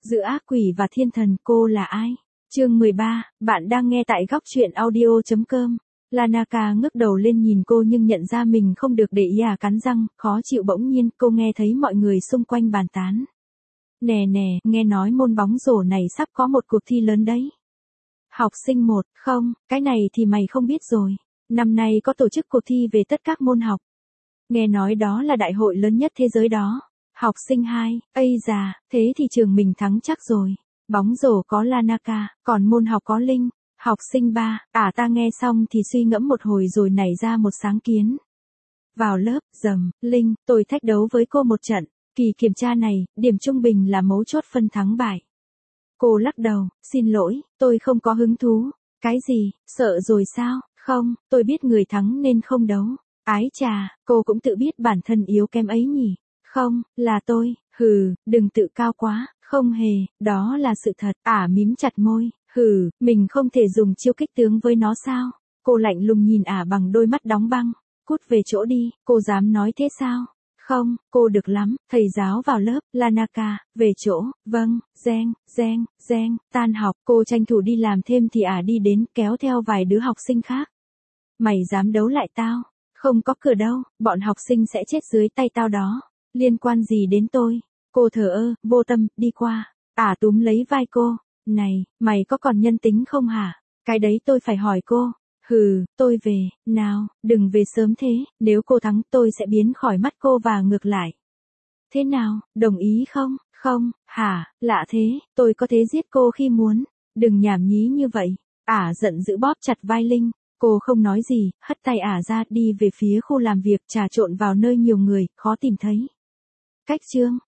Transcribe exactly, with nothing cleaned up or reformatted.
Giữa ác quỷ và thiên thần cô là ai? Chương mười ba, bạn đang nghe tại góc truyện audio chấm com. Lanaka ngước đầu lên nhìn cô nhưng nhận ra mình không được để ý à, cắn răng, khó chịu. Bỗng nhiên cô nghe thấy mọi người xung quanh bàn tán. Nè nè, nghe nói môn bóng rổ này sắp có một cuộc thi lớn đấy. Học sinh một, không, cái này thì mày không biết rồi. Năm nay có tổ chức cuộc thi về tất các môn học. Nghe nói đó là đại hội lớn nhất thế giới đó. Học sinh hai, ây già, thế thì trường mình thắng chắc rồi. Bóng rổ có Lanaka, còn môn học có Linh. Học sinh ba, à ta nghe xong thì suy ngẫm một hồi rồi nảy ra một sáng kiến. Vào lớp, dầm, Linh, tôi thách đấu với cô một trận. Kỳ kiểm tra này, điểm trung bình là mấu chốt phân thắng bại. Cô lắc đầu, xin lỗi, tôi không có hứng thú. Cái gì, sợ rồi sao? Không, tôi biết người thắng nên không đấu. Ái chà, cô cũng tự biết bản thân yếu kém ấy nhỉ? Không, là tôi, hừ, đừng tự cao quá, không hề, đó là sự thật. Ả mím chặt môi, hừ, mình không thể dùng chiêu kích tướng với nó sao? Cô lạnh lùng nhìn Ả bằng đôi mắt đóng băng. Cút về chỗ đi, cô dám nói thế sao? Không, cô được lắm, thầy giáo vào lớp, Lanaka, về chỗ, vâng, reng, reng, reng, tan học, cô tranh thủ đi làm thêm thì Ả đi đến, kéo theo vài đứa học sinh khác. Mày dám đấu lại tao? Không có cửa đâu, bọn học sinh sẽ chết dưới tay tao đó. Liên quan gì đến tôi? Cô thờ ơ, vô tâm, đi qua. Ả túm lấy vai cô. Này, mày có còn nhân tính không hả? Cái đấy tôi phải hỏi cô. Hừ, tôi về, nào, đừng về sớm thế, nếu cô thắng tôi sẽ biến khỏi mắt cô và ngược lại. Thế nào, đồng ý không? Không, hả, lạ thế, tôi có thể giết cô khi muốn. Đừng nhảm nhí như vậy. Ả giận dữ bóp chặt vai Linh. Cô không nói gì, hất tay Ả ra đi về phía khu làm việc, trà trộn vào nơi nhiều người, khó tìm thấy. Cách chương,